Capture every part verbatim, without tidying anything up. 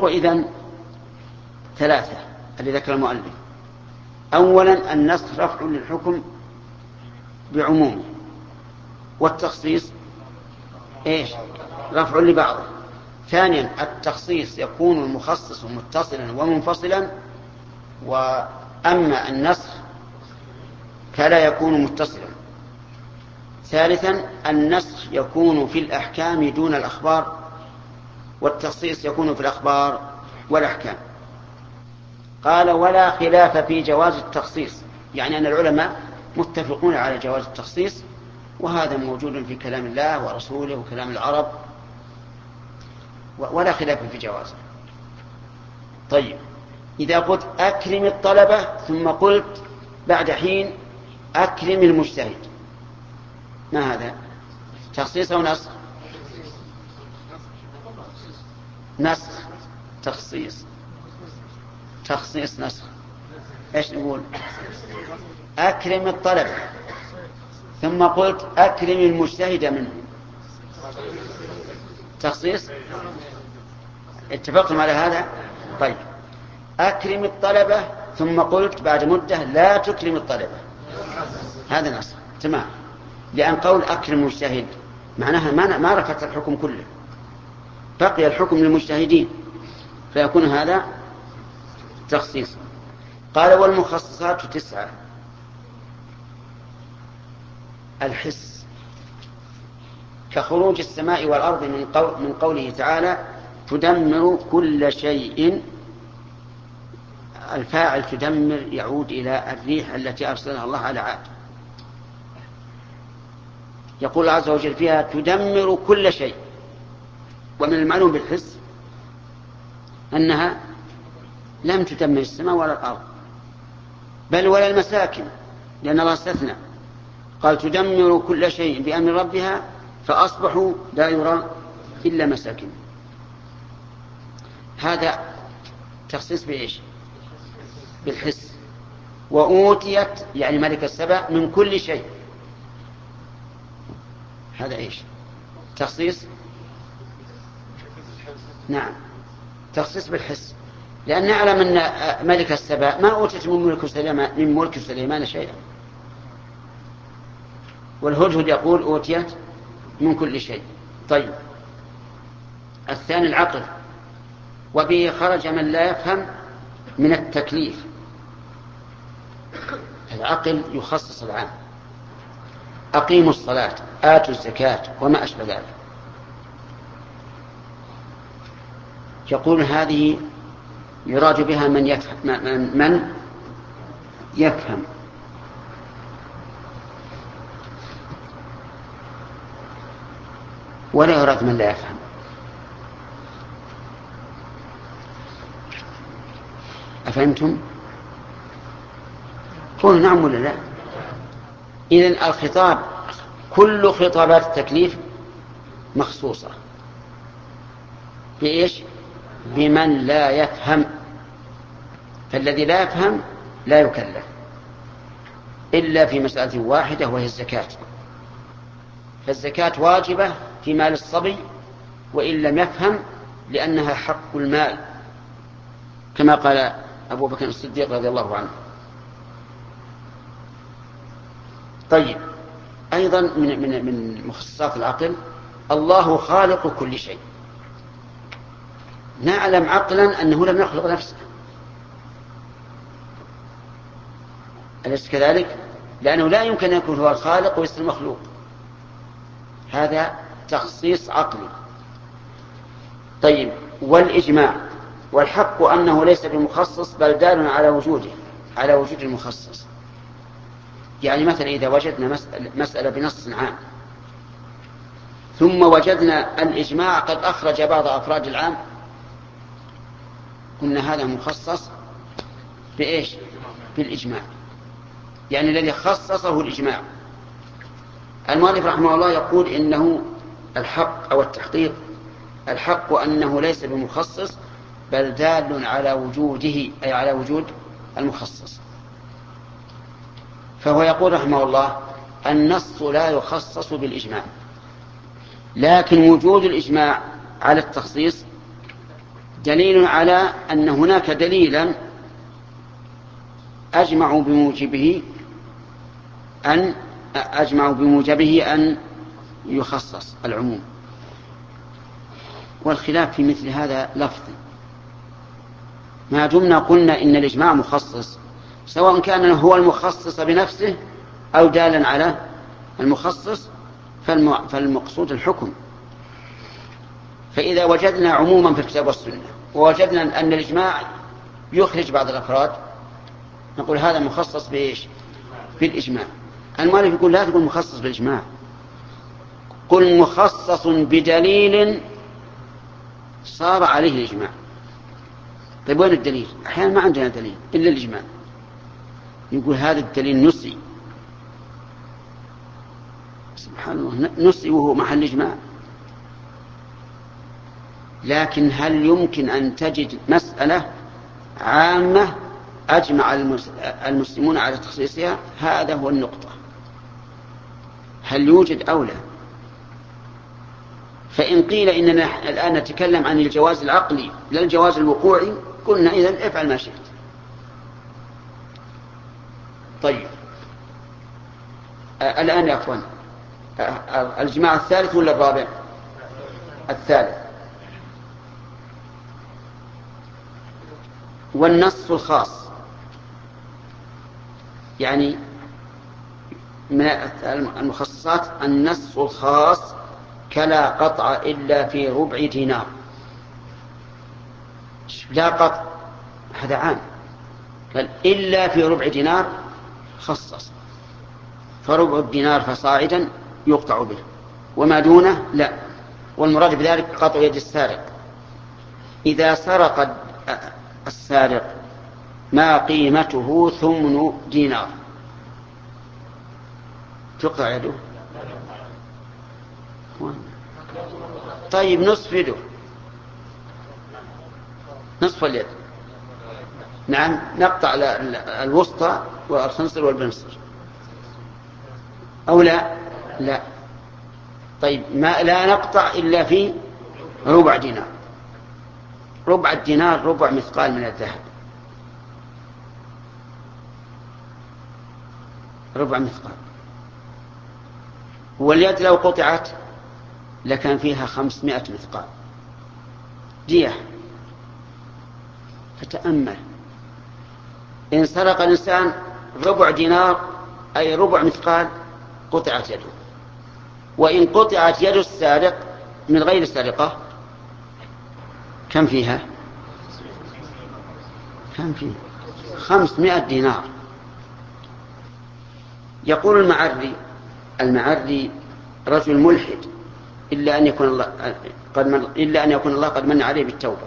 الطرق إذن ثلاثة اللي ذكر المؤلف. أولا النسخ رفع للحكم بعمومه، والتخصيص إيش؟ رفع لبعضه. ثانيا التخصيص يكون المخصص متصلا ومنفصلا، وأما النسخ فلا يكون متصلا. ثالثا النسخ يكون في الأحكام دون الأخبار، والتخصيص يكون في الأخبار والأحكام. قال ولا خلاف في جواز التخصيص، يعني أن العلماء متفقون على جواز التخصيص، وهذا موجود في كلام الله ورسوله وكلام العرب، ولا خلاف في جوازه. طيب إذا قلت أكرم الطلبة ثم قلت بعد حين أكرم المجتهد، ما هذا؟ تخصيص أو نسخ؟ نسخ. تخصيص تخصيص نسخ. ايش نقول؟ أكرم الطلبة ثم قلت أكرم المجتهد منه، تخصيص. اتفقتم على هذا؟ طيب أكرم الطلبة ثم قلت بعد مدة لا تكرم الطلبة، هذا نسخ. تمام، لأن قول أكرم المجتهد معناها ما رفعت الحكم كله، بقي الحكم للمجتهدين، فيكون هذا تخصيص. قال والمخصصات تسعة. الحس كخروج السماء والأرض من, قول من قوله تعالى تدمر كل شيء. الفاعل تدمر يعود إلى الريح التي أرسلها الله على عاد. يقول عز وجل فيها تدمر كل شيء، ومن المعلوم بالحس أنها لم تدمر السماء ولا الأرض، بل ولا المساكن، لأن الله استثنى قال تدمر كل شيء بأمر ربها فأصبحوا لا يرى إلا مساكن. هذا تخصيص بإيش؟ بالحس. وأوتيت يعني ملك السبع من كل شيء، هذا إيش؟ تخصيص. نعم تخصيص بالحس، لأن نعلم أن ملك السبع ما أوتيت من ملك سليمان, من ملك سليمان شيئا، والهدهد يقول أوتيت من كل شيء. طيب الثاني العقل، وبه خرج من لا يفهم من التكليف. العقل يخصص العام، أقيموا الصلاة آتوا الزكاة وما أشبه ذلك. يقول هذه يراد بها من يفهم, من يفهم. ولا يراد من لا يفهم. أفهمتم؟ قولوا نعم ولا لا. إذن الخطاب كل خطابات التكليف مخصوصة بإيش؟ بمن لا يفهم. فالذي لا يفهم لا يكلف إلا في مسألة واحدة وهي الزكاة. فالزكاة واجبة في مال الصبي وإن لم يفهم، لأنها حق المال كما قال أبو بكر الصديق رضي الله عنه. طيب أيضا من, من, من مخصصات العقل الله خالق كل شيء. نعلم عقلا أنه لم يخلق نفسه، أليس كذلك؟ لأنه لا يمكن أن يكون هو الخالق ويصير المخلوق، هذا تخصيص عقلي. طيب والإجماع، والحق أنه ليس بمخصص بل دال على وجوده، على وجود المخصص. يعني مثلا إذا وجدنا مسألة بنص عام ثم وجدنا الإجماع قد أخرج بعض أفراد العام، قلنا هذا مخصص بإيش؟ بالإجماع، يعني الذي خصصه الإجماع. المؤلف رحمه الله يقول إنه الحق أو التحقيق الحق أنه ليس بمخصص بل دال على وجوده، أي على وجود المخصص. فهو يقول رحمه الله النص لا يخصص بالإجماع، لكن وجود الإجماع على التخصيص دليل على أن هناك دليلا أجمعوا بموجبه أن أجمعوا بموجبه أن يخصص العموم. والخلاف في مثل هذا لفظي، ما دمنا قلنا إن الإجماع مخصص، سواء كان هو المخصص بنفسه أو دالا على المخصص، فالمقصود الحكم. فإذا وجدنا عموما في الكتاب والسنة ووجدنا أن الإجماع يخرج بعض الأفراد، نقول هذا مخصص بإيش؟ بالإجماع. المؤلف يقول لا تقول مخصص بالإجماع، قل مخصص بدليل صار عليه الإجماع. طيب وين الدليل؟ أحيانا ما عندنا دليل إلا الإجماع، يقول هذا الدليل نسي. سبحان الله، نسي وهو محل إجماع. لكن هل يمكن أن تجد مسألة عامة أجمع المسلمون على تخصيصها؟ هذا هو النقطة، هل يوجد أو لا؟ فإن قيل إننا الآن نتكلم عن الجواز العقلي لا الجواز الوقوعي، قلنا إذن افعل ما شئت. طيب آه الآن يا أخوان، آه الجماع الثالث ولا الرابع؟ الثالث. والنص الخاص، يعني من المخصصات النص الخاص كلا قطع إلا في ربع دينار. لا قطع هذا عام، قال إلا في ربع دينار خصص، فربع الدينار فصاعدا يقطع به، وما دونه لا. والمراد بذلك قطع يد السارق. إذا سرق السارق ما قيمته ثمن دينار تقطع يده؟ طيب نصف يده، نصف اليد. نعم نقطع الوسطى والخنصر والبنصر أو لا؟ لا. طيب ما لا نقطع إلا في ربع دينار. ربع الدينار ربع مثقال من الذهب، ربع مثقال. واليد لو قطعت لكان فيها خمسمائة مثقال دية. فتأمل، إن سرق الإنسان ربع دينار أي ربع مثقال قطعت يده، وإن قطعت يد السارق من غير السرقة كم فيها؟ كم فيها؟ خمسمائة دينار. يقول المعري المعري رجل ملحد إلا أن يكون الله قد من إلا أن يكون الله قد من عليه بالتوبة.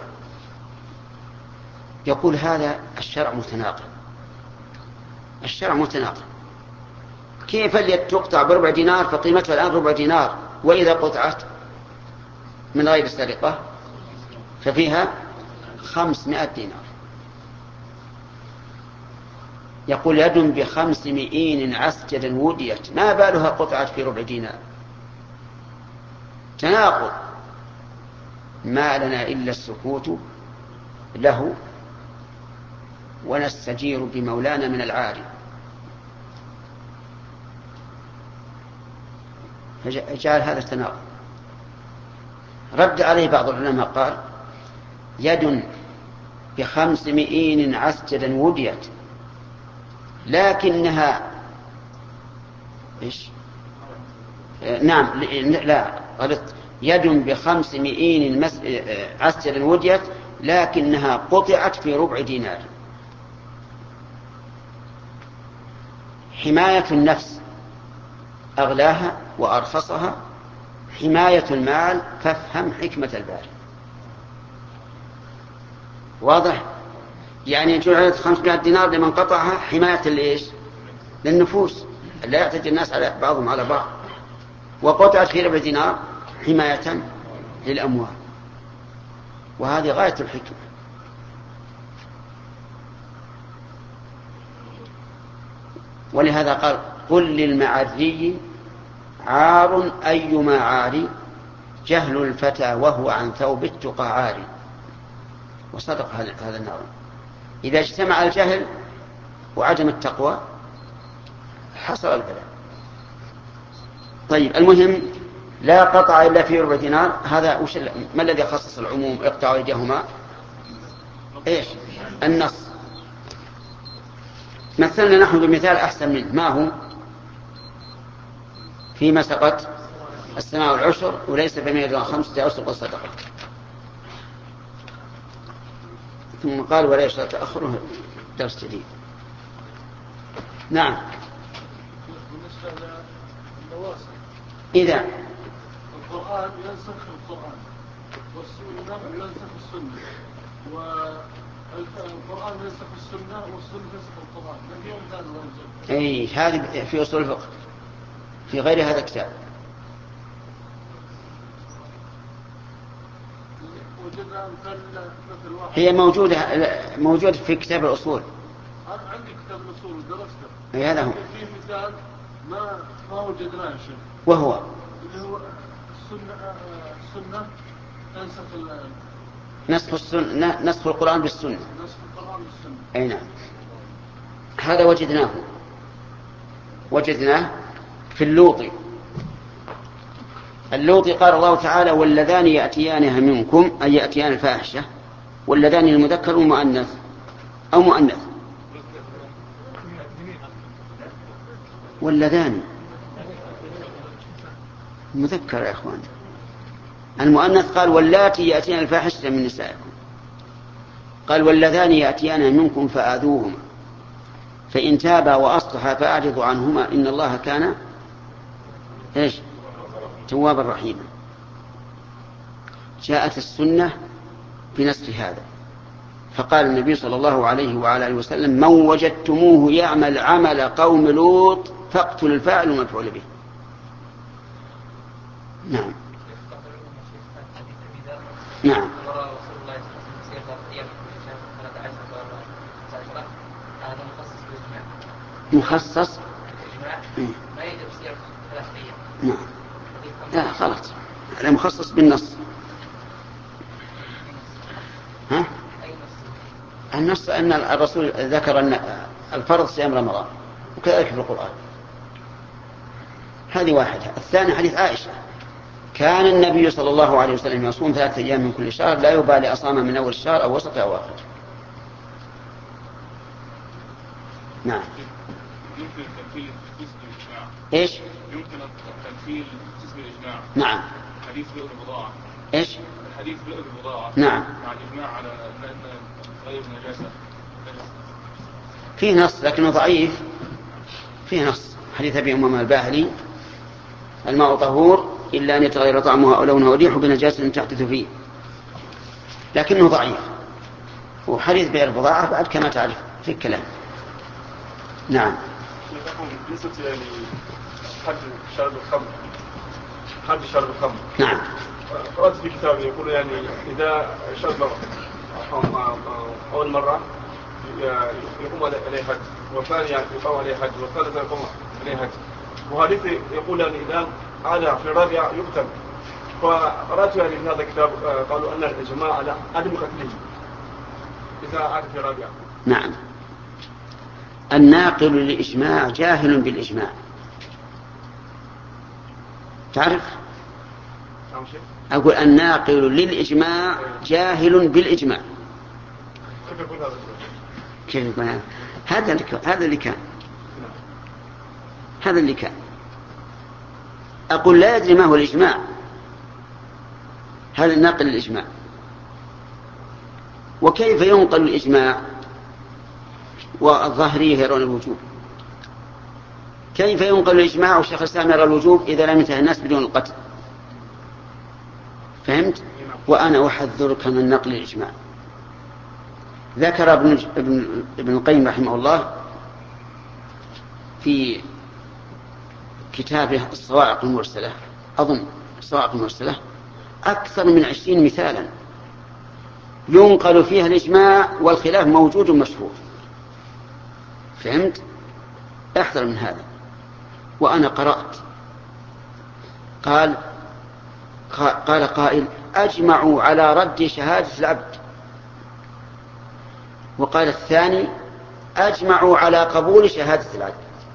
يقول هذا الشرع متناقض، الشرع متناقض. كيف اليد تقطع بربع دينار فقيمتها الآن ربع دينار، وإذا قطعت من غير السرقة ففيها خمسمائة دينار؟ يقول يد بخمس مئين عسجدا وديت، ما بالها قطعت في ربع دينار؟ تناقض. ما لنا إلا السكوت له ونستجير بمولانا من العاري. فجعل هذا التناقض. رد عليه بعض العلماء قال يد بخمس مئين عسجدا وديت لكنها إيش؟ نعم لا غلط، يد بخمس مئين مس... عسجدا وديت لكنها قطعت في ربع دينار. حماية النفس أغلاها وأرخصها، حماية المال فافهم حكمة الباري. واضح؟ يعني جعلت خمسمائة دينار لمن قطعها حماية لإيش؟ للنفوس، لا يعتدي الناس على بعضهم على بعض. وقطعت في ربع دينار حماية للأموال، وهذه غاية الحكمة. ولهذا قال قل للمعري عار أيما عار، جهل الفتى وهو عن ثوب التقى عار. وصدق هذا الناظم. إذا اجتمع الجهل وعدم التقوى حصل البلاء. طيب المهم لا قطع إلا في ربع دينار. هذا وش ما الذي خصص العموم اقطعوا أيديهما؟ إيش؟ النص. مثلنا نحن بمثال أحسن منه. ما هو؟ فيما سقط السماء والعشر وليس بمئة خمسة أوسق الصدقة. ثم قال ولا يشرع تأخره درس جديد. نعم. إذا القرآن ينسخ القرآن والسنة ينسخ السنة والقرآن ينسخ السنة والسنة ينسخ القرآن. لكن يوم ثاني وينزل. أي هذه في أصول الفقه في غير هذا الكتاب. هي موجودة موجودة في كتاب الأصول. أنا عندي كتاب الأصول ودرسته. أي هذا هو. في مثال ما ما وجدناه شيء. وهو اللي هو السنة السنة تنسخ نسخ السنة نسخ القرآن بالسنة. نسخ القرآن بالسنة. أي نعم. هذا وجدناه وجدناه في اللوطي. اللوطي قال الله تعالى واللذان يأتيانها منكم أي يأتيان الفاحشة. واللذان المذكر ومؤنث أو مؤنث. واللذان مذكر يا أخوان. المؤنث قال واللاتي يأتيان الفاحشة من نسائكم. قال واللذان يأتيان منكم فآذوهما فإن تابا وأصلحا فأعرضوا عنهما إن الله كان إيش توابا رحيما. جاءت السنة بنسخ هذا. فقال النبي صلى الله عليه وعلى آله وسلم من وجدتموه يعمل عمل قوم لوط فاقتلوا الفاعل والمفعول به. نعم. نعم. مخصص. نعم. لا خلاص هذا مخصص بالنص. ها؟ النص أن الرسول ذكر أن الفرض صيام رمضان وكذلك في القرآن. هذه واحدة. الثاني حديث عائشة كان النبي صلى الله عليه وسلم يصوم ثلاثة أيام من كل شهر لا يبالي أصام من أول الشهر أو وسط أو آخر. نعم. يمكن تمثيل جسم الإجماع. إيش؟ يمكن تمثيل جسم الإجماع. نعم. حديث بئر البضاعة. إيش؟ الحديث بئر البضاعة. نعم. مع الإجماع على أن غير نجاسة. فيه نص لكنه ضعيف. فيه نص حديث أبي أمامة الباهلي الماء طهور إلا أن يتغير طعمها أو لونها وريحه بنجاسة تحدث فيه لكنه ضعيف. وحديث بئر البضاعة بعد كما تعرف في الكلام. نعم. بالنسبة لحد شرب الخمر حد شرب الخمر. نعم. قرأت في كتاب يقول يعني إذا شرب أول مرة يقوم عليه حد والثاني يقوم عليه حد والثالث يقوم عليه حد. وحديث يقول يعني إذا عاد في الرابعة يقتل. فقرأت يعني في هذا الكتاب قالوا أن الإجماع على عدم قتله إذا عاد في الرابعة. نعم. الناقل للإجماع جاهل بالإجماع. تعرف؟ أقول الناقل للإجماع جاهل بالإجماع. كيف يقول هذا؟ كيف يقول هذا؟ هذا اللي كان. هذا اللي كان. هذا اللي كان. أقول لا يدري ما هو الإجماع. هذا الناقل للإجماع. وكيف ينقل الإجماع والظاهرية يرون الوجوب؟ كيف ينقل الإجماع والشيخ الإسلام يرى الوجوب إذا لم ينتهي الناس بدون القتل؟ فهمت؟ وأنا أحذرك من نقل الإجماع. ذكر ابن, ابن, ابن القيم رحمه الله في كتابه الصواعق المرسلة أظن الصواعق المرسلة أكثر من عشرين مثالا ينقل فيها الإجماع والخلاف موجود مشهور. فهمت؟ احذر من هذا. وأنا قرأت قال قال قائل أجمعوا على رد شهادة العبد وقال الثاني أجمعوا على قبول شهادة العدل.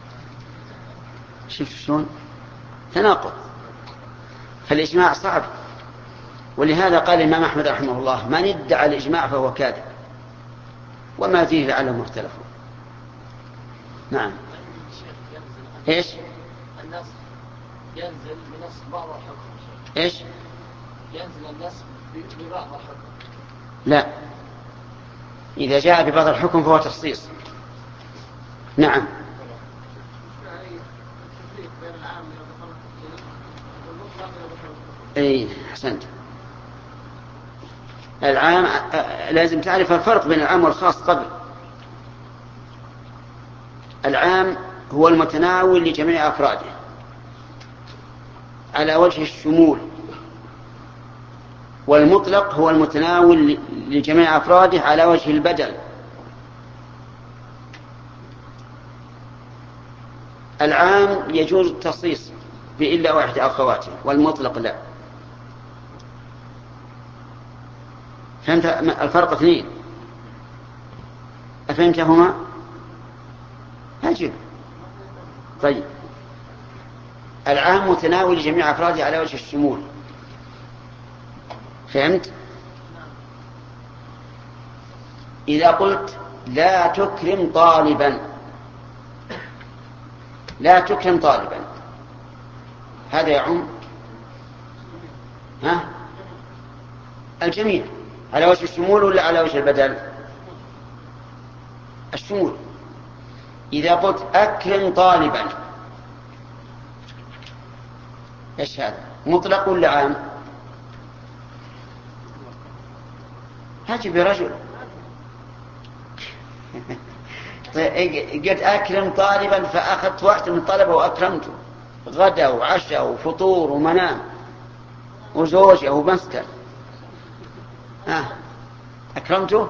شفت شلون تناقض؟ فالإجماع صعب، ولهذا قال الإمام أحمد رحمه الله من ادعى الإجماع فهو كاذب وما فيه لعلهم اختلفوا. نعم. ايش؟ النص ينزل بنص بعض الحكم. ايش؟ ينزل النص ببعض الحكم. لا، إذا جاء ببعض الحكم فهو تخصيص. نعم. اي احسنت. العام لازم تعرف الفرق بين العام والخاص قبل. العام هو المتناول لجميع أفراده على وجه الشمول، والمطلق هو المتناول لجميع أفراده على وجه البدل. العام يجوز التخصيص بإلا واحد أخواته، والمطلق لا. فهمت الفرق اثنين؟ أفهمتهما؟ أجل. طيب، العام متناول لجميع أفراده على وجه الشمول. فهمت؟ إذا قلت لا تكرم طالبا، لا تكرم طالبا، هذا يعم ها الجميع على وجه الشمول ولا على وجه البدل؟ الشمول. إذا قلت أكرم طالبا، إيش هذا؟ مطلق ولا عام؟ هاتي برجل. قلت أكرم طالبا فأخذت واحد من الطلبة وأكرمته، غدا وعشاء وفطور ومنام وزوجه ومسكن، ها أكرمته؟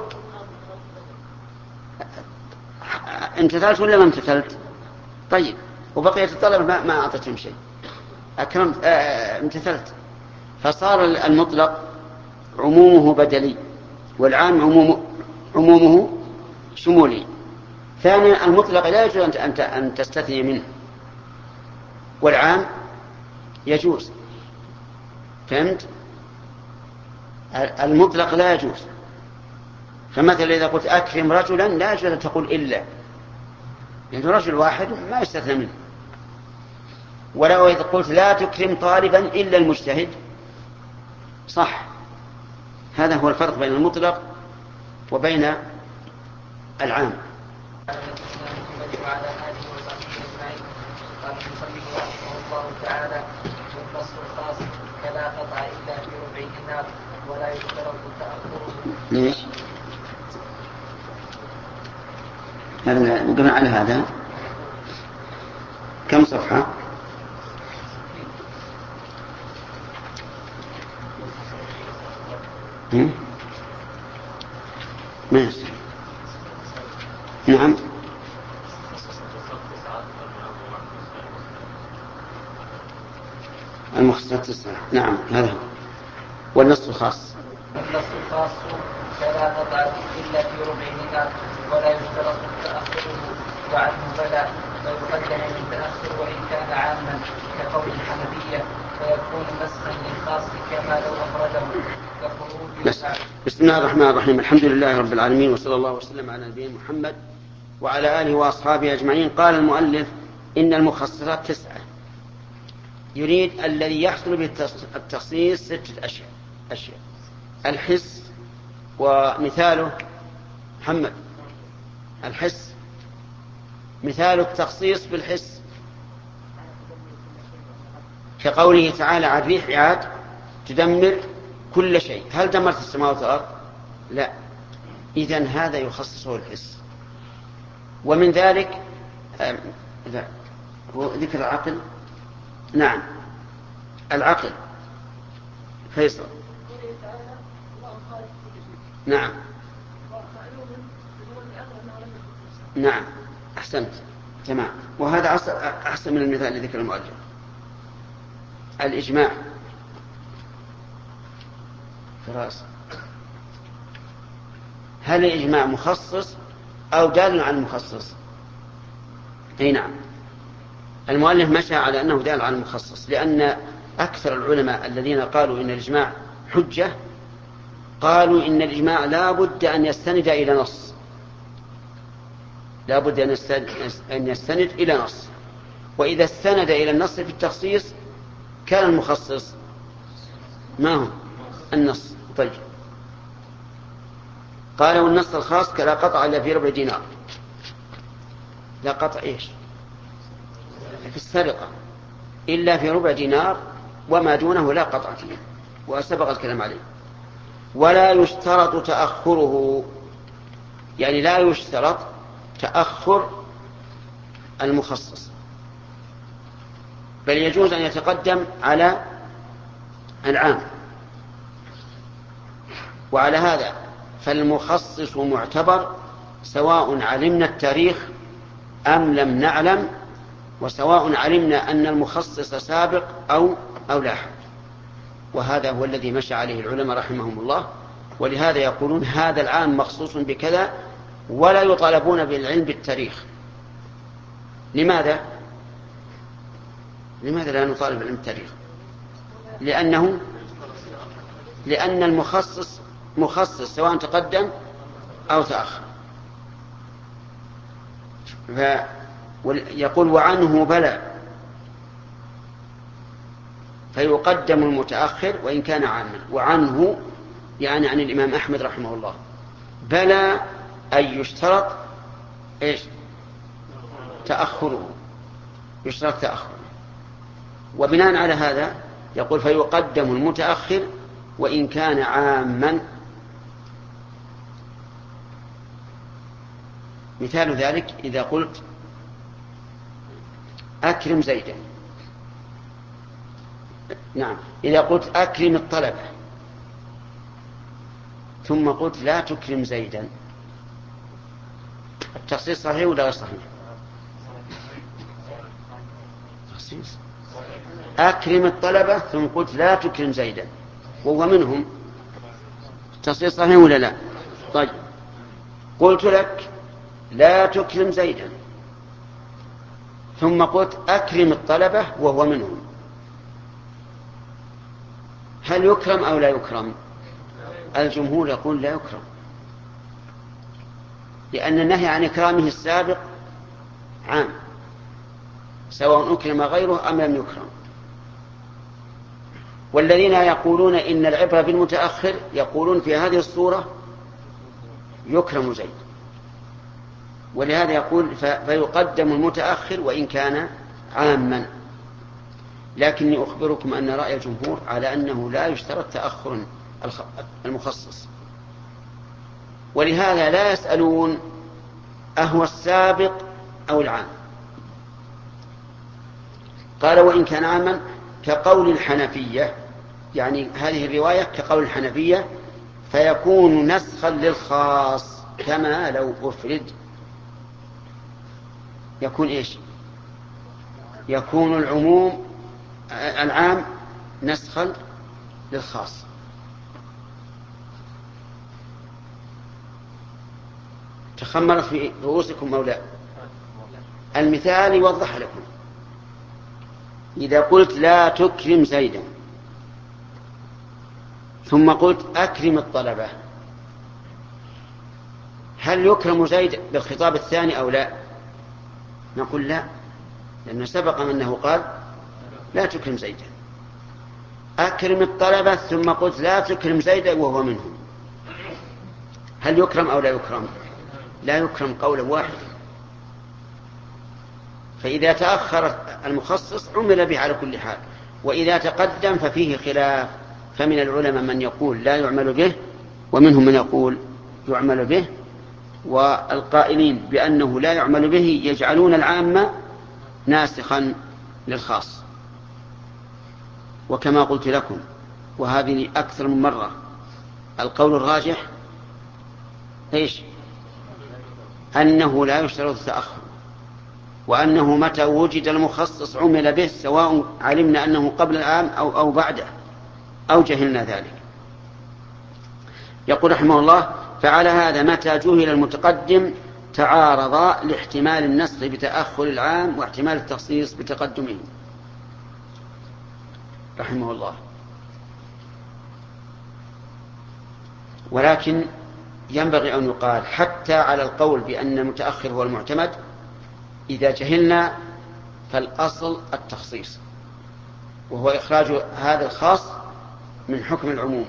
امتثلت ولا ما امتثلت؟ طيب، وبقية الطلبة ما, ما أعطتهم شيء، أكرمت آه امتثلت. فصار المطلق عمومه بدلي، والعام عمومه, عمومه شمولي. ثانيا، المطلق لا يجوز أن أن تستثني منه، والعام يجوز. فهمت؟ المطلق لا يجوز. فمثلا إذا قلت أكرم رجلا لا يجوز أن تقول إلا، يعني رجل واحد ما يستثنى منه. ولو إذا قلت لا تكرم طالبا إلا المجتهد صح. هذا هو الفرق بين المطلق وبين العام. وعلى آله وصحبه أجمعين. قال المصنف رحمه الله تعالى: والنص الخاص فلا قطع إلا في ربع دينار ولا يشترط تأخره. ليش؟ هذا نقرأ على هذا كم صفحة؟ ماشي. نعم. المختصرات الساعة. نعم هذا هو. والنص الخاص والنص الخاص فلا قطع إلا في ربع دينار ولا يشترط تأخره، وعنه بلى فيقدم من تأخر وإن كان عاما كقول الحنفية، فيكون مسخا للخاص كما لو أخرجه كخروج. بسم الله الرحمن الرحيم. الحمد لله رب العالمين، وصلى الله وسلم على نبينا محمد وعلى آله وأصحابه أجمعين. قال المؤلف: إن المخصصات تسعة. يريد الذي يحصل به التخصيص ستة أشياء أشياء الحس، ومثاله محمد الحس مثال التخصيص بالحس كقوله تعالى: عن ريح عاد تدمر كل شيء. هل دمرت السماوات والأرض؟ لا. إذن هذا يخصصه الحس. ومن ذلك هو ذكر العقل. نعم العقل. فيصل. نعم نعم أحسنت تمام. وهذا أحسن من المثال الذي ذكر المؤلف. الإجماع فراس هل الإجماع مخصص أو دال على المخصص؟ أي نعم، المؤلف مشى على أنه دال على المخصص، لأن أكثر العلماء الذين قالوا إن الإجماع حجة قالوا إن الإجماع لا بد أن يستند إلى نص، لا بد أن يستند إلى نص، وإذا استند إلى النص في التخصيص كان المخصص ما هو النص. طيب، قال والنص الخاص كلا قطع إلا في ربع دينار. لا قطع إيش؟ في السرقة إلا في ربع دينار، وما دونه لا قطع فيه، وسبق الكلام عليه. ولا يشترط تأخره، يعني لا يشترط تأخر المخصص، بل يجوز أن يتقدم على العام. وعلى هذا فالمخصص معتبر سواء علمنا التاريخ أم لم نعلم، وسواء علمنا أن المخصص سابق أو أو لاحق. وهذا هو الذي مشى عليه العلماء رحمهم الله، ولهذا يقولون هذا العام مخصوص بكذا، ولا يطالبون بالعلم بالتاريخ. لماذا؟ لماذا لا نطالب بالعلم بالتاريخ؟ لأنه لأن المخصص مخصص سواء تقدم أو تأخر. يقول وعنه بلى، فيقدم المتأخر وإن كان عاما. وعنه يعني عن الإمام أحمد رحمه الله. بلى أي يشترط إيش؟ تأخره، يشترط تأخره. وبناء على هذا يقول فيقدم المتأخر وإن كان عاما. مثال ذلك إذا قلت أكرم زيدا، نعم، إذا قلت أكرم الطلبة ثم قلت لا تكرم زيدا، التخصيص صحيح ولا غير صحيح؟ تخصيص. أكرم الطلبة ثم قلت لا تكرم زيدا وهو منهم، التخصيص صحيح ولا لا؟ طيب، قلت لك لا تكرم زيدا ثم قلت أكرم الطلبة وهو منهم، هل يكرم أو لا يكرم؟ الجمهور يقول لا يكرم، لأن النهي عن إكرامه السابق عام، سواء أكرم غيره أم لم يكرم. والذين يقولون إن العبرة بالمتأخر يقولون في هذه الصورة يكرم زيد، ولهذا يقول فيقدم المتأخر وإن كان عاما. لكني أخبركم أن رأي الجمهور على أنه لا يشترط تأخر المخصص، ولهذا لا يسألون أهو السابق أو العام. قال وإن كان عاما كقول الحنفية، يعني هذه الرواية كقول الحنفية، فيكون نسخا للخاص كما لو أفرد. يكون إيش؟ يكون العموم العام نسخا للخاص. تخمرت في رؤوسكم مولاي. المثال يوضح لكم. إذا قلت لا تكرم زيدا ثم قلت أكرم الطلبة، هل يكرم زيد بالخطاب الثاني أو لا؟ نقول لا، لأنه سبق أنه قال لا تكرم زيدا. أكرم الطلبة ثم قلت لا تكرم زيدا وهو منهم، هل يكرم أو لا يكرم؟ لا يكرم قولا واحدا. فإذا تأخر المخصص عمل به على كل حال، وإذا تقدم ففيه خلاف، فمن العلماء من يقول لا يعمل به ومنهم من يقول يعمل به. والقائلين بأنه لا يعمل به يجعلون العام ناسخا للخاص. وكما قلت لكم وهذه أكثر من مرة، القول الراجح إيش؟ أنه لا يشترط التأخر، وأنه متى وجد المخصص عمل به، سواء علمنا أنه قبل العام أو, أو بعده أو جهلنا ذلك. يقول رحمه الله فعلى هذا متى جهل المتقدم تعارض لاحتمال النسخ بتأخر العام واحتمال التخصيص بتقدمه رحمه الله. ولكن ينبغي أن يقال حتى على القول بأن المتأخر هو المعتمد إذا جهلنا فالأصل التخصيص، وهو إخراج هذا الخاص من حكم العموم.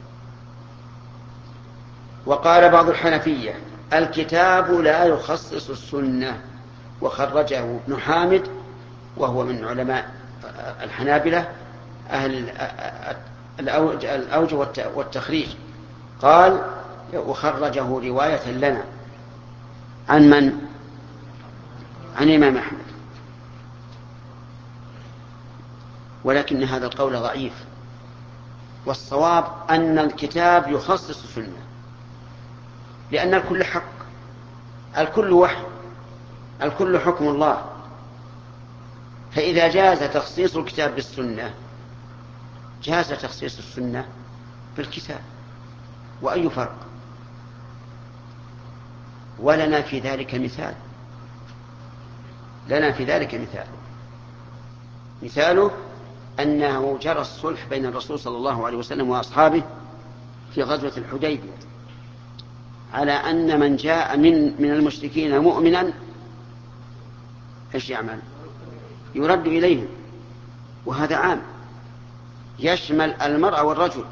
وقال بعض الحنفية الكتاب لا يخصص السنة، وخرجه ابن حامد وهو من علماء الحنابلة أهل الأوجه والتخريج، قال وخرجه رواية لنا عن من؟ عن الإمام أحمد. ولكن هذا القول ضعيف، والصواب أن الكتاب يخصص السنة، لأن الكل حق، الكل وحي، الكل حكم الله. فإذا جاز تخصيص الكتاب بالسنة جاز تخصيص السنة بالكتاب، وأي فرق؟ ولنا في ذلك مثال، لنا في ذلك مثال مثاله أنه جرى الصلح بين الرسول صلى الله عليه وسلم وأصحابه في غزوة الحديبية على أن من جاء من من المشركين مؤمنا ايش يعمل؟ يرد إليهم، وهذا عام يشمل المرأة والرجل.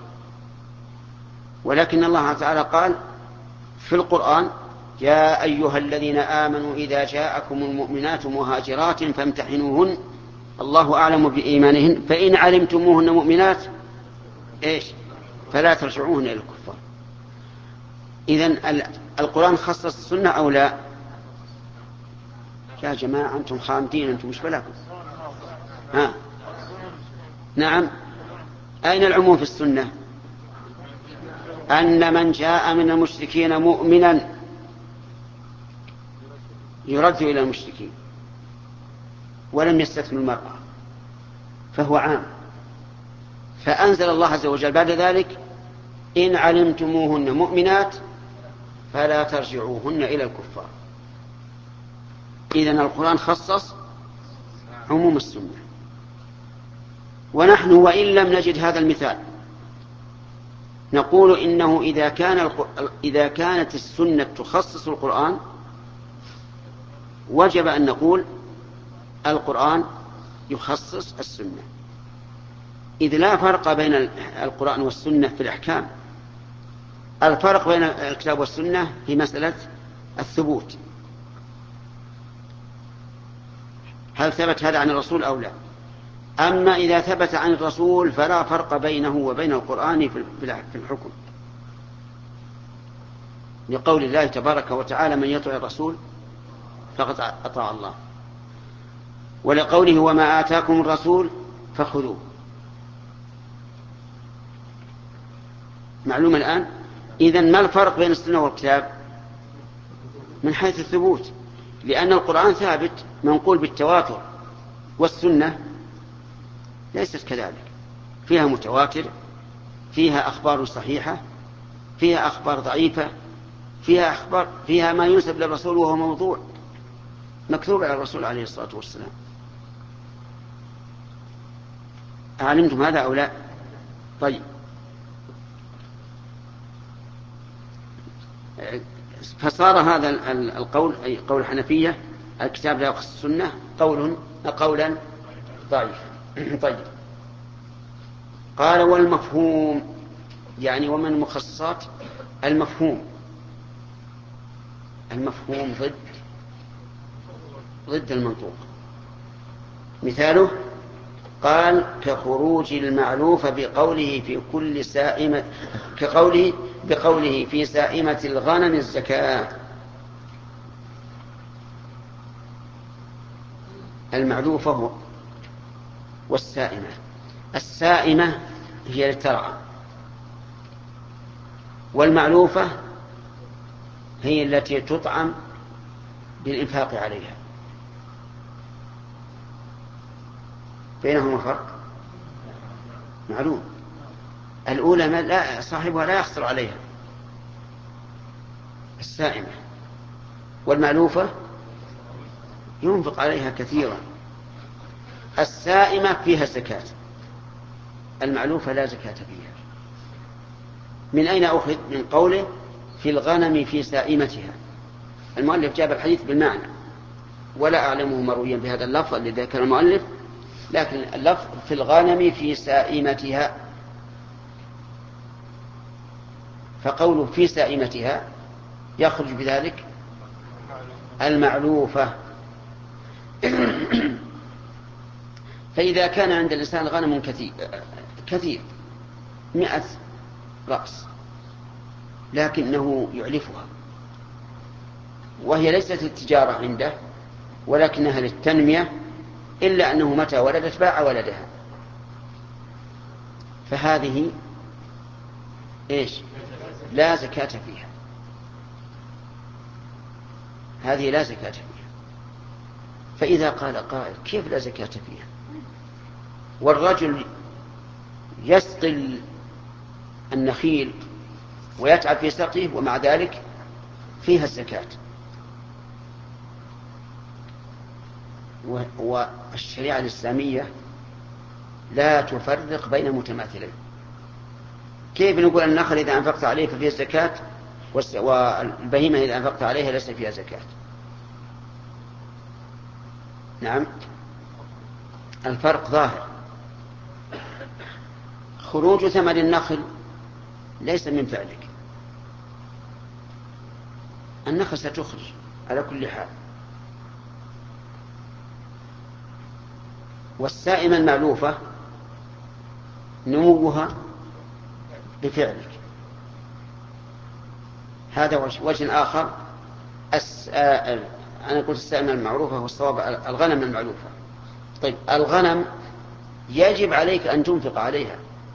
ولكن الله تعالى قال في القرآن يا أيها الذين آمنوا إذا جاءكم المؤمنات مهاجرات فامتحنوهن الله أعلم بإيمانهن فإن علمتموهن مؤمنات إيش فلا ترجعوهن إلى الكفار. إذن القرآن خصص السنة أو لا؟ يا جماعة أنتم خامدين، أنتم مش بلاكم. ها نعم، أين العموم في السنة؟ أن من جاء من المشركين مؤمنا يرد إلى المشركين ولم يستثن المرأة، فهو عام. فأنزل الله عز وجل بعد ذلك إن علمتموهن مؤمنات فلا ترجعوهن إلى الكفار. إذن القرآن خصص عموم السنة. ونحن وإن لم نجد هذا المثال نقول إنه إذا كان إذا كانت السنة تخصص القرآن وجب أن نقول القرآن يخصص السنة، إذ لا فرق بين القرآن والسنة في الأحكام. الفرق بين الكتاب والسنة في مسألة الثبوت، هل ثبت هذا عن الرسول أو لا؟ أما إذا ثبت عن الرسول فلا فرق بينه وبين القرآن في الحكم، لقول الله تبارك وتعالى من يطع الرسول فقد أطاع الله، ولقوله وما آتاكم الرسول فخذوه. معلوم الآن؟ إذن ما الفرق بين السنة والكتاب؟ من حيث الثبوت، لأن القرآن ثابت منقول بالتواتر، والسنة ليست كذلك، فيها متواتر، فيها أخبار صحيحة، فيها أخبار ضعيفة، فيها أخبار فيها ما ينسب للرسول وهو موضوع مكتوب على الرسول عليه الصلاة والسلام. أعلمتم هذا أو لا؟ طيب، فصار هذا القول أي قول الحنفية الكتاب لا يخص السنة قول قولا ضعيف. طيب، قال والمفهوم، يعني ومن المخصصات المفهوم. المفهوم ضد ضد المنطوق. مثاله قال كخروج المعلوف بقوله في كل سائمة، كقوله بقوله في سائمة الغنم الزكاة. المعلوفة هو والسائمة. السائمة هي الترعى، والمعلوفة هي التي تطعم بالإنفاق عليها. بينهما فرق معلوم. الأولى ما لا صاحبها لا يخسر عليها، السائمة. والمألوفة ينفق عليها كثيرا. السائمة فيها الزكاة، المألوفة لا زكاة فيها. من أين أخذ؟ من قوله في الغنم في سائمتها. المؤلف جاب الحديث بالمعنى، ولا أعلمه مرويا بهذا اللفظ الذي ذكر المؤلف، لكن اللفظ في الغنم في سائمتها، فقوله في سائمتها يخرج بذلك المعلوفة. فإذا كان عند الإنسان غنم كثير كثير مئة رأس، لكنه يعلفها وهي ليست التجارة عنده ولكنها للتنمية، إلا أنه متى ولدت باع ولدها، فهذه إيش؟ لا زكاة فيها، هذه لا زكاة فيها. فإذا قال قائل كيف لا زكاة فيها والرجل يسقي النخيل ويتعب في سقيه ومع ذلك فيها الزكاة؟ والشريعة الإسلامية لا تفرق بين متماثلين. كيف نقول النخل إذا أنفقت عليه ففيه الزكاة والبهيمة إذا أنفقت عليها ليس فيها زكاة؟ نعم، الفرق ظاهر. خروج ثمر النخل ليس من فعلك، النخل ستخرج على كل حال. والسائمة المألوفة نموها بفعلك. هذا وجه آخر. أس... آ... أنا قلت السائمة المعروفة والصواب الغنم المألوفة. طيب الغنم يجب عليك أن تنفق عليها،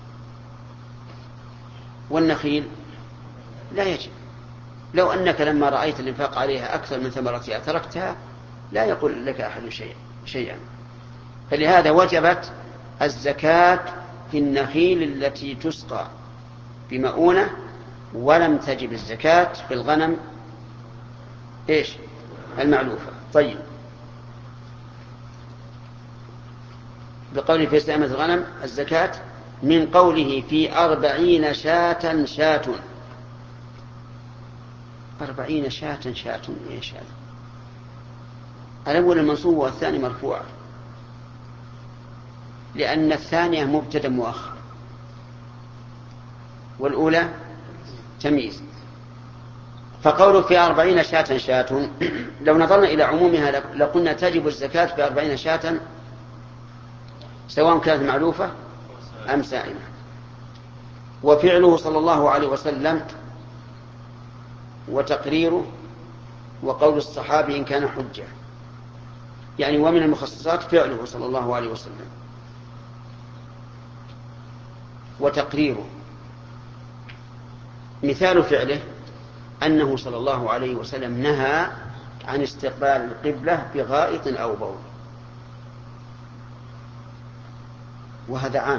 والنخيل لا يجب. لو أنك لما رأيت الإنفاق عليها أكثر من ثمرتها تركتها لا يقول لك أحد شيء شيئا. فلهذا وجبت الزكاة في النخيل التي تسقى بمؤونة، ولم تجب الزكاة في الغنم إيش؟ المعلوفة. طيب بقوله في سائمة الغنم الزكاة من قوله في أربعين شاة شاة. أربعين شاة شاة إيش هذا؟ الأول المنصوب والثاني مرفوع، لأن الثانية مبتدأ مؤخر والأولى تمييز. فقوله في أربعين شاة شاة لو نظرنا إلى عمومها لقلنا تجب الزكاة في أربعين شاة سواء كانت معلوفة أم سائمة. وفعله صلى الله عليه وسلم وتقريره وقول الصحابي إن كان حجة، يعني ومن المخصصات فعله صلى الله عليه وسلم وتقريره. مثال فعله أنه صلى الله عليه وسلم نهى عن استقبال القبلة بغائط أو بول، وهذا عام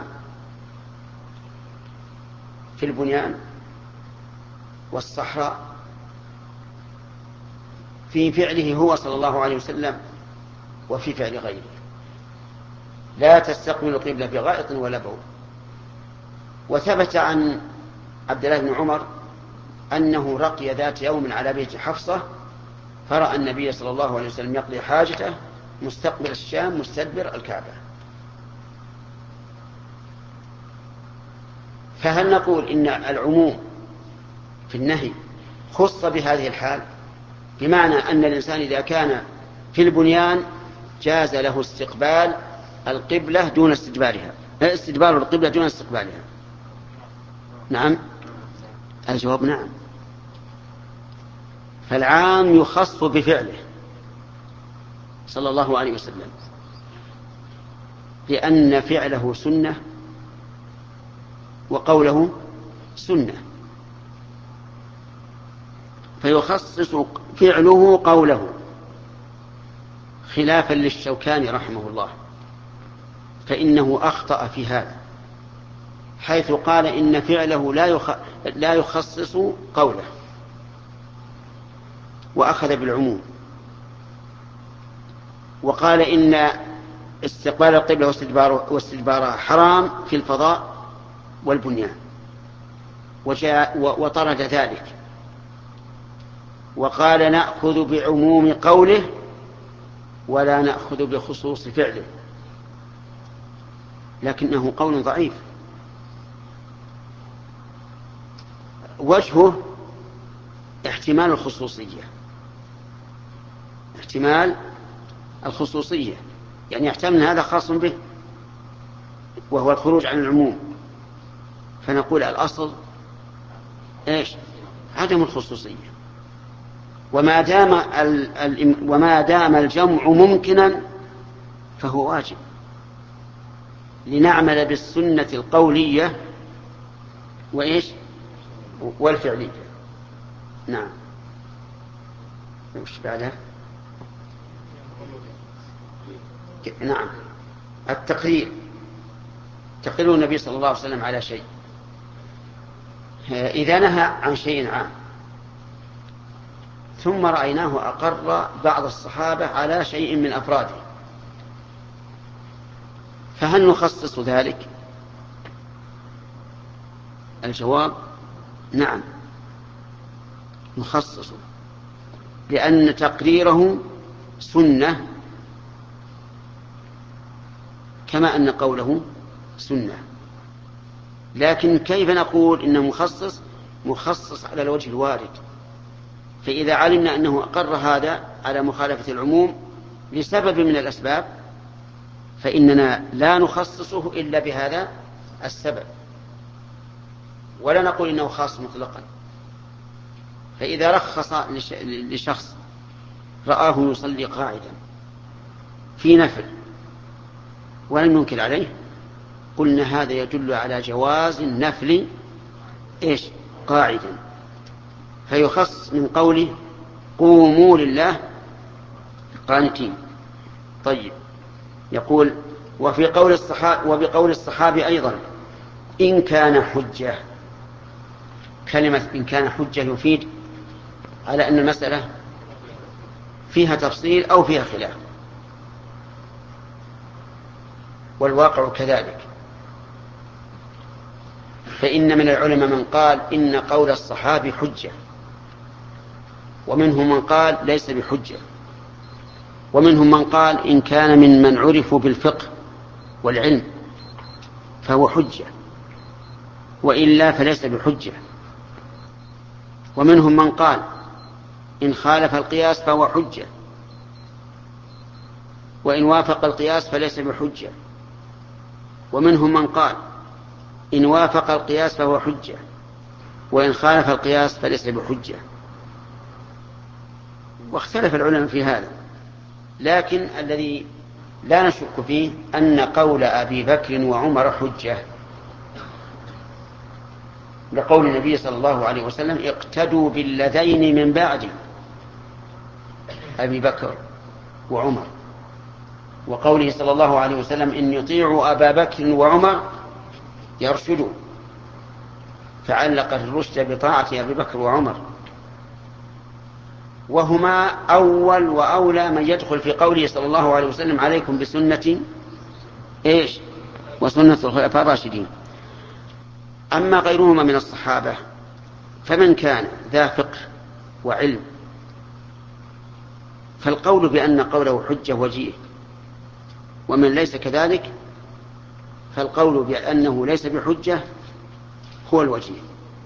في البنيان والصحراء. في فعله هو صلى الله عليه وسلم وفي فعل غيره، لا تستقبل القبلة بغائط ولا بول. وثبت عن عبد الله بن عمر أنه رقي ذات يوم على بيت حفصة فرأى النبي صلى الله عليه وسلم يقضي حاجته مستقبل الشام مستدبر الكعبة. فهل نقول إن العموم في النهي خص بهذه الحال، بمعنى أن الإنسان إذا كان في البنيان جاز له استقبال القبلة دون استدبارها، استدبار القبلة دون استقبالها؟ نعم، الجواب نعم. فالعام يخص بفعله صلى الله عليه وسلم، لأن فعله سنة وقوله سنة، فيخصص فعله قوله، خلافا للشوكاني رحمه الله فإنه أخطأ في هذا، حيث قال إن فعله لا لا يخصص قوله، وأخذ بالعموم وقال إن استقبال القبلة واستدبارها حرام في الفضاء والبنيان وطرد ذلك وقال نأخذ بعموم قوله ولا نأخذ بخصوص فعله، لكنه قول ضعيف. وجهه احتمال الخصوصية، احتمال الخصوصية يعني يحتمل هذا خاص به وهو الخروج عن العموم، فنقول الأصل إيش؟ عدم الخصوصية. وما دام وما دام الجمع ممكنا فهو واجب لنعمل بالسنة القولية وإيش؟ والفعلية. نعم. وش بعدها؟ نعم، التقرير، تقرير النبي صلى الله عليه وسلم على شيء. إذا نهى عن شيء عام ثم رأيناه أقر بعض الصحابة على شيء من أفراده، فهل نخصص ذلك؟ الجواب نعم نخصصه، لأن تقريره سنة كما أن قوله سنة. لكن كيف نقول إنه مخصص؟ مخصص على الوجه الوارد. فإذا علمنا أنه أقر هذا على مخالفة العموم لسبب من الأسباب فإننا لا نخصصه إلا بهذا السبب، ولا نقول إنه خاص مطلقا. فإذا رخص لشخص رآه يصلي قاعدا في نفل ولم ينكر عليه قلنا هذا يدل على جواز النفل إيش؟ قاعدا، فيخص من قوله قوموا لله قانتين. طيب، يقول وفي قول الصحابي وبقول الصحابي أيضا إن كان حجة. كلمة إن كان حجة يفيد على أن المسألة فيها تفصيل أو فيها خلاف، والواقع كذلك. فإن من العلماء من قال إن قول الصحابي حجة، ومنهم من قال ليس بحجة، ومنهم من قال إن كان من من عرفوا بالفقه والعلم فهو حجة وإلا فليس بحجة، ومنهم من قال إن خالف القياس فهو حجة وإن وافق القياس فليس بحجة، ومنهم من قال إن وافق القياس فهو حجة وإن خالف القياس فليس بحجة. واختلف العلماء في هذا، لكن الذي لا نشك فيه أن قول أبي بكر وعمر حجة لقول النبي صلى الله عليه وسلم اقتدوا بالذين من بعد أبي بكر وعمر، وقوله صلى الله عليه وسلم إن يطيعوا أبا بكر وعمر يرشدوا، فعلق الرشد بطاعة أبي بكر وعمر، وهما أول وأولى من يدخل في قوله صلى الله عليه وسلم عليكم بسنة إيش وسنة الخلفاء الراشدين. أما غيرهما من الصحابة فمن كان ذا فقه وعلم فالقول بأن قوله حجة وجيه، ومن ليس كذلك فالقول بأنه ليس بحجة هو الوجيه.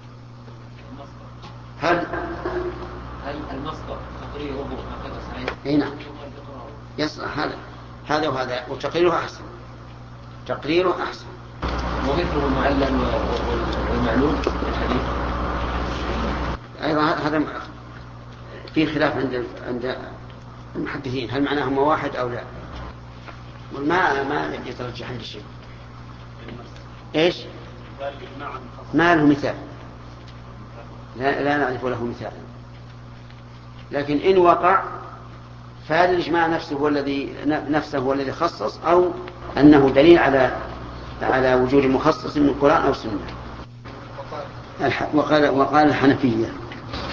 هل هل المصدر تقريره هكذا صحيح؟ اي نعم يصح هذا هذا وهذا، وتقريره أحسن، تقريره أحسن. ومثله المعلل والمعلول في الحديث أيضا هذا في خلاف عند عند المحدثين هل معناهما واحد أو لا، والما ما يترجح عند الشيء. إيش؟ ما له مثال، لا, لا نعرف له مثال، لكن إن وقع فهذا الإجماع نفسه هو الذي نفسه هو الذي خصص، أو أنه دليل على على وجود مخصص من القرآن أو السنة. وقال وقال الحنفية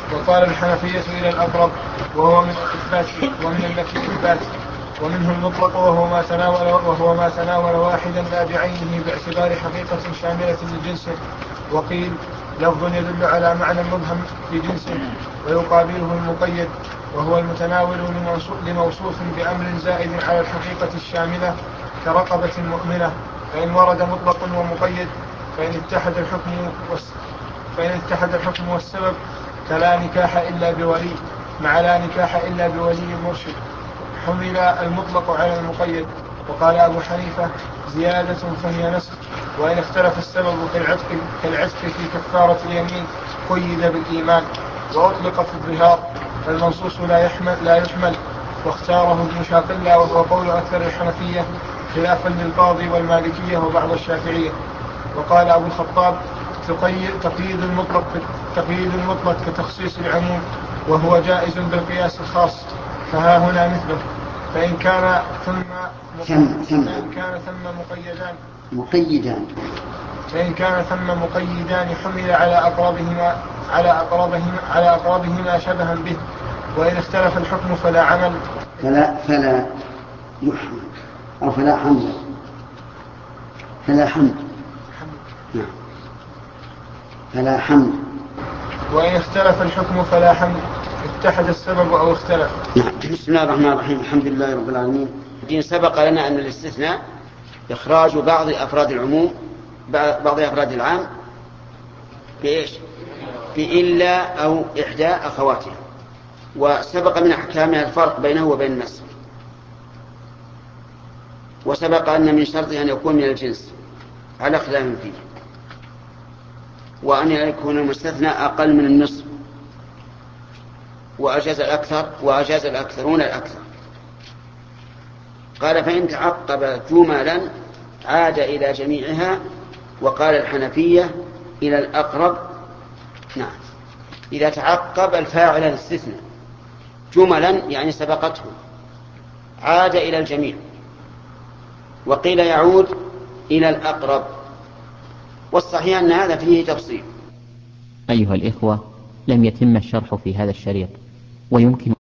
وقال الحنفية إلى الأقرب وهو من الإثبات ومن النفي الإثبات. ومنه المطلق وهو ما تناول وهو ما تناول واحدا لا بعينه باعتبار حقيقة شاملة لجنسه. وقيل لفظ يدل على معنى مبهم لجنسه ويقابله المقيد وهو المتناول لموصوف بأمر زائد على الحقيقة الشاملة كرقبة مؤمنة. فإن ورد مطلق ومقيد فإن اتحد الحكم فإن اتحد الحكم والسبب فلا نكاح إلا بولي مع لا نكاح إلا بولي مرشد حمل المطلق على المقيد. وقال أبو حنيفة زيادة فهي نسخ. وإن اختلف السبب كالعتق كالعتق في كفارة اليمين قيد بالإيمان وأطلق في الظهار فالمنصوص لا يحمل, لا يحمل. واختاره ابن شاقلة وهو قول أكثر الحنفية خلافا للقاضي والمالكية وبعض الشافعية. وقال أبو الخطاب تقييد المطلق تقييد المطلق كتخصيص العموم وهو جائز بالقياس الخاص. فها هنا مثله فإن كان ثم ثم ثم فإن كان ثم مقيدان مقيدان فإن كان ثم مقيدان حمل على أقربهما على أقربهما على أقربهما شبها به. وإن اختلف الحكم فلا عمل فلا فلا يحمل أو فلا حمل فلا حمل نعم فلا حمل. وإن اختلف الحكم فلا حمل اتحد السبب أو اختلف. نعم. بسم الله الرحمن الرحيم الحمد لله رب العالمين. سبق لنا أن الاستثناء إخراج بعض أفراد العموم بعض أفراد العام بإيش؟ بإلا أو إحدى أخواتها. وسبق من أحكامها الفرق بينه وبين النسخ. وسبق أن من شرطه أن يكون من الجنس على خلاف فيه وأن يكون المستثنى أقل من النصف وأجاز الأكثر وأجاز الأكثرون الأكثر. قال فإن تعقب جملا عاد إلى جميعها. وقال الحنفية إلى الأقرب. نعم إذا تعقب الفاعل الاستثناء جملا يعني سبقته عاد إلى الجميع. وقيل يعود إلى الأقرب. والصحيح أن هذا فيه تفصيل. أيها الإخوة لم يتم الشرح في هذا الشريط ويمكن